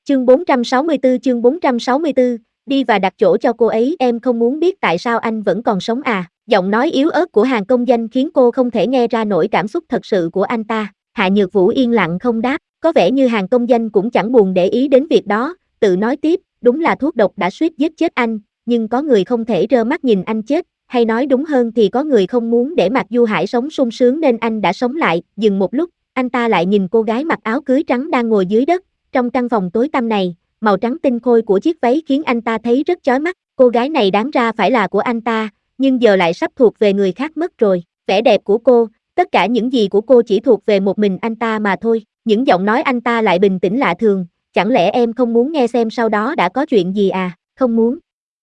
Chương 464, đi và đặt chỗ cho cô ấy. Em không muốn biết tại sao anh vẫn còn sống à? Giọng nói yếu ớt của Hàn Công Danh khiến cô không thể nghe ra nổi cảm xúc thật sự của anh ta. Hạ Nhược Vũ yên lặng không đáp, có vẻ như Hàn Công Danh cũng chẳng buồn để ý đến việc đó, tự nói tiếp, đúng là thuốc độc đã suýt giết chết anh, nhưng có người không thể trơ mắt nhìn anh chết, hay nói đúng hơn thì có người không muốn để Mạc Du Hải sống sung sướng nên anh đã sống lại. Dừng một lúc, anh ta lại nhìn cô gái mặc áo cưới trắng đang ngồi dưới đất, trong căn phòng tối tăm này, màu trắng tinh khôi của chiếc váy khiến anh ta thấy rất chói mắt, cô gái này đáng ra phải là của anh ta, nhưng giờ lại sắp thuộc về người khác mất rồi, vẻ đẹp của cô, tất cả những gì của cô chỉ thuộc về một mình anh ta mà thôi. Những giọng nói anh ta lại bình tĩnh lạ thường, chẳng lẽ em không muốn nghe xem sau đó đã có chuyện gì à? Không muốn.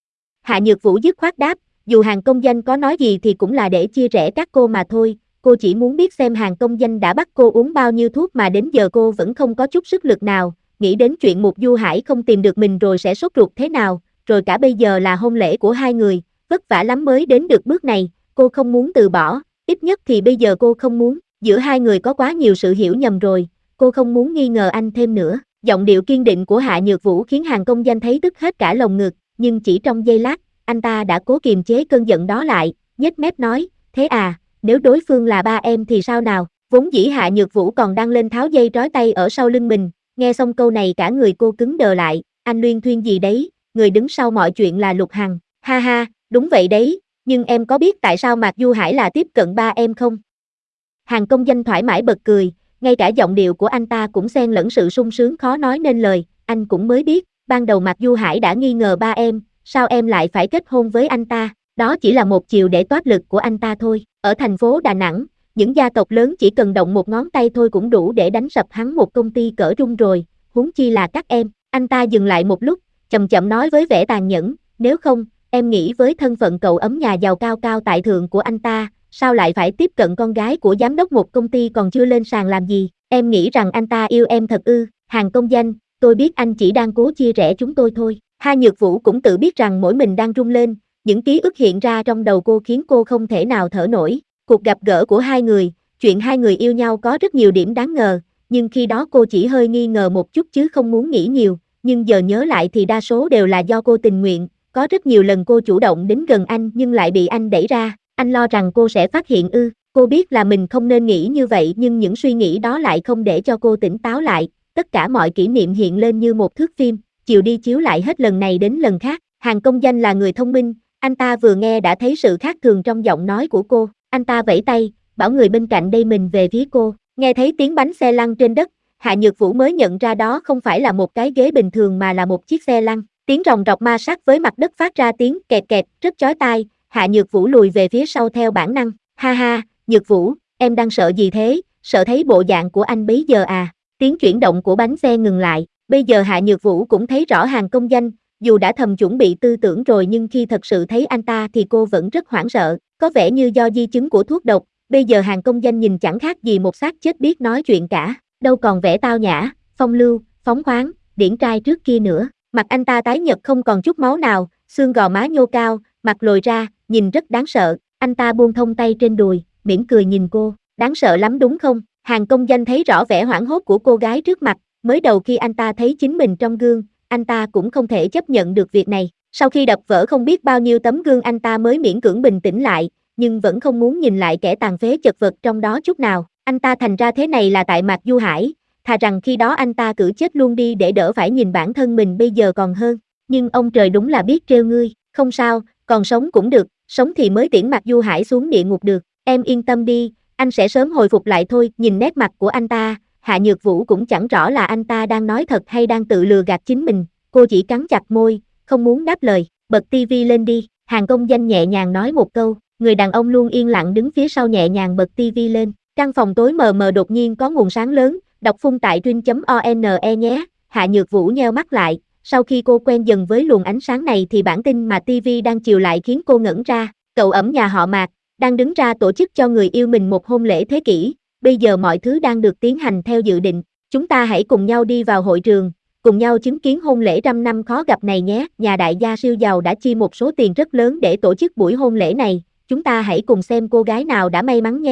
Hạ Nhược Vũ dứt khoát đáp, dù Hàn Công Danh có nói gì thì cũng là để chia rẽ các cô mà thôi, cô chỉ muốn biết xem Hàn Công Danh đã bắt cô uống bao nhiêu thuốc mà đến giờ cô vẫn không có chút sức lực nào, nghĩ đến chuyện Mục Du Hải không tìm được mình rồi sẽ sốt ruột thế nào, rồi cả bây giờ là hôn lễ của hai người, vất vả lắm mới đến được bước này, cô không muốn từ bỏ, ít nhất thì bây giờ cô không muốn, giữa hai người có quá nhiều sự hiểu nhầm rồi, cô không muốn nghi ngờ anh thêm nữa. Giọng điệu kiên định của Hạ Nhược Vũ khiến Hàn Công Danh thấy tức hết cả lồng ngực, nhưng chỉ trong giây lát, anh ta đã cố kiềm chế cơn giận đó lại, nhếch mép nói, thế à, nếu đối phương là ba em thì sao nào? Vốn dĩ Hạ Nhược Vũ còn đang lên tháo dây trói tay ở sau lưng mình, nghe xong câu này cả người cô cứng đờ lại, anh luyên thuyên gì đấy, người đứng sau mọi chuyện là Lục Hằng, ha ha, đúng vậy đấy, nhưng em có biết tại sao Mạc Du Hải là tiếp cận ba em không? Hàn Công Danh thoải mái bật cười, ngay cả giọng điệu của anh ta cũng xen lẫn sự sung sướng khó nói nên lời, anh cũng mới biết, ban đầu Mạc Du Hải đã nghi ngờ ba em, sao em lại phải kết hôn với anh ta, đó chỉ là một chiều để toát lực của anh ta thôi, ở thành phố Đà Nẵng, những gia tộc lớn chỉ cần động một ngón tay thôi cũng đủ để đánh sập hắn một công ty cỡ trung rồi, huống chi là các em, anh ta dừng lại một lúc, chậm chậm nói với vẻ tàn nhẫn, nếu không, em nghĩ với thân phận cậu ấm nhà giàu cao cao tại thượng của anh ta, sao lại phải tiếp cận con gái của giám đốc một công ty còn chưa lên sàn làm gì, em nghĩ rằng anh ta yêu em thật ư? Hàn Công Danh, tôi biết anh chỉ đang cố chia rẽ chúng tôi thôi. Hạ Nhược Vũ cũng tự biết rằng mỗi mình đang rung lên, những ký ức hiện ra trong đầu cô khiến cô không thể nào thở nổi. Cuộc gặp gỡ của hai người, chuyện hai người yêu nhau có rất nhiều điểm đáng ngờ, nhưng khi đó cô chỉ hơi nghi ngờ một chút chứ không muốn nghĩ nhiều, nhưng giờ nhớ lại thì đa số đều là do cô tình nguyện, có rất nhiều lần cô chủ động đến gần anh nhưng lại bị anh đẩy ra, anh lo rằng cô sẽ phát hiện ư? Cô biết là mình không nên nghĩ như vậy nhưng những suy nghĩ đó lại không để cho cô tỉnh táo lại, tất cả mọi kỷ niệm hiện lên như một thước phim, chiều đi chiếu lại hết lần này đến lần khác. Hàn Công Danh là người thông minh, anh ta vừa nghe đã thấy sự khác thường trong giọng nói của cô, anh ta vẫy tay, bảo người bên cạnh đây mình về phía cô, nghe thấy tiếng bánh xe lăn trên đất, Hạ Nhược Vũ mới nhận ra đó không phải là một cái ghế bình thường mà là một chiếc xe lăn, tiếng ròng rọc ma sát với mặt đất phát ra tiếng kẹt kẹt rất chói tai, Hạ Nhược Vũ lùi về phía sau theo bản năng, ha ha, Nhược Vũ, em đang sợ gì thế, sợ thấy bộ dạng của anh bấy giờ à? Tiếng chuyển động của bánh xe ngừng lại, bây giờ Hạ Nhược Vũ cũng thấy rõ Hàn Công Danh, dù đã thầm chuẩn bị tư tưởng rồi nhưng khi thật sự thấy anh ta thì cô vẫn rất hoảng sợ, có vẻ như do di chứng của thuốc độc, bây giờ Hàn Công Danh nhìn chẳng khác gì một xác chết biết nói chuyện cả, đâu còn vẻ tao nhã, phong lưu, phóng khoáng, điển trai trước kia nữa, mặt anh ta tái nhợt không còn chút máu nào, xương gò má nhô cao, mặt lồi ra, nhìn rất đáng sợ, anh ta buông thong tay trên đùi, mỉm cười nhìn cô, đáng sợ lắm đúng không? Hàn Công Danh thấy rõ vẻ hoảng hốt của cô gái trước mặt, mới đầu khi anh ta thấy chính mình trong gương, anh ta cũng không thể chấp nhận được việc này, sau khi đập vỡ không biết bao nhiêu tấm gương anh ta mới miễn cưỡng bình tĩnh lại, nhưng vẫn không muốn nhìn lại kẻ tàn phế chật vật trong đó chút nào, anh ta thành ra thế này là tại Mạc Du Hải, thà rằng khi đó anh ta cứ chết luôn đi để đỡ phải nhìn bản thân mình bây giờ còn hơn, nhưng ông trời đúng là biết trêu ngươi, không sao, còn sống cũng được, sống thì mới tiễn Mạc Du Hải xuống địa ngục được, em yên tâm đi, anh sẽ sớm hồi phục lại thôi, nhìn nét mặt của anh ta, Hạ Nhược Vũ cũng chẳng rõ là anh ta đang nói thật hay đang tự lừa gạt chính mình, cô chỉ cắn chặt môi, không muốn đáp lời, bật tivi lên đi, Hàn Công Danh nhẹ nhàng nói một câu, người đàn ông luôn yên lặng đứng phía sau nhẹ nhàng bật tivi lên, căn phòng tối mờ mờ đột nhiên có nguồn sáng lớn, đọc phun tại truyện.one nhé, Hạ Nhược Vũ nheo mắt lại, sau khi cô quen dần với luồng ánh sáng này thì bản tin mà tivi đang chiếu lại khiến cô ngẩn ra, cậu ẩm nhà họ Mạc, đang đứng ra tổ chức cho người yêu mình một hôn lễ thế kỷ, bây giờ mọi thứ đang được tiến hành theo dự định, chúng ta hãy cùng nhau đi vào hội trường, cùng nhau chứng kiến hôn lễ trăm năm khó gặp này nhé, nhà đại gia siêu giàu đã chi một số tiền rất lớn để tổ chức buổi hôn lễ này, chúng ta hãy cùng xem cô gái nào đã may mắn nhé,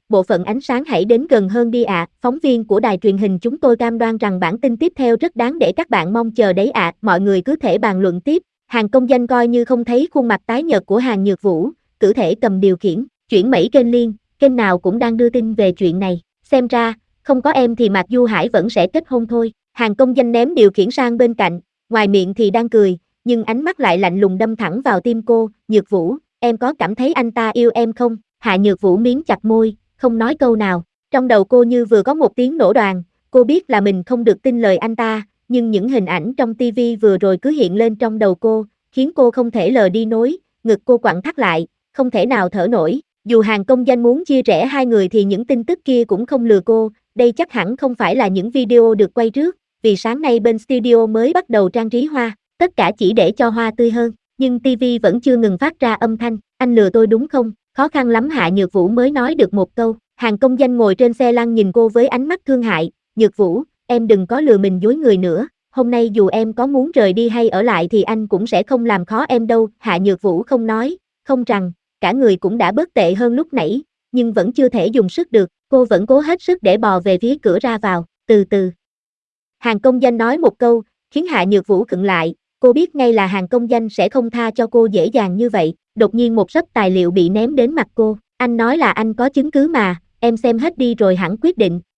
bộ phận ánh sáng hãy đến gần hơn đi ạ. Phóng viên của đài truyền hình chúng tôi cam đoan rằng bản tin tiếp theo rất đáng để các bạn mong chờ đấy ạ. Mọi người cứ thể bàn luận tiếp. Hàng công danh coi như không thấy khuôn mặt tái nhợt của Hàn Nhược Vũ, cử thể cầm điều khiển, chuyển mẩy kênh liên, kênh nào cũng đang đưa tin về chuyện này. Xem ra, không có em thì Mạc Du Hải vẫn sẽ kết hôn thôi. Hàng công danh ném điều khiển sang bên cạnh, ngoài miệng thì đang cười, nhưng ánh mắt lại lạnh lùng đâm thẳng vào tim cô. Nhược Vũ, em có cảm thấy anh ta yêu em không? Hạ Nhược Vũ miếm chặt môi, không nói câu nào. Trong đầu cô như vừa có một tiếng nổ đoàn, cô biết là mình không được tin lời anh ta, nhưng những hình ảnh trong TV vừa rồi cứ hiện lên trong đầu cô, khiến cô không thể lờ đi nối, ngực cô quặn thắt lại, không thể nào thở nổi. Dù Hàng công danh muốn chia rẽ hai người thì những tin tức kia cũng không lừa cô, đây chắc hẳn không phải là những video được quay trước, vì sáng nay bên studio mới bắt đầu trang trí hoa, tất cả chỉ để cho hoa tươi hơn, nhưng TV vẫn chưa ngừng phát ra âm thanh, anh lừa tôi đúng không? Khó khăn lắm Hạ Nhược Vũ mới nói được một câu. Hàng công danh ngồi trên xe lăn nhìn cô với ánh mắt thương hại. Nhược Vũ, em đừng có lừa mình dối người nữa, hôm nay dù em có muốn rời đi hay ở lại thì anh cũng sẽ không làm khó em đâu. Hạ Nhược Vũ không nói, không rằng, cả người cũng đã bớt tệ hơn lúc nãy, nhưng vẫn chưa thể dùng sức được, cô vẫn cố hết sức để bò về phía cửa ra vào, từ từ. Hàng công danh nói một câu, khiến Hạ Nhược Vũ khựng lại, cô biết ngay là Hàng công danh sẽ không tha cho cô dễ dàng như vậy. Đột nhiên một sấp tài liệu bị ném đến mặt cô, anh nói là anh có chứng cứ mà, em xem hết đi rồi hẳn quyết định.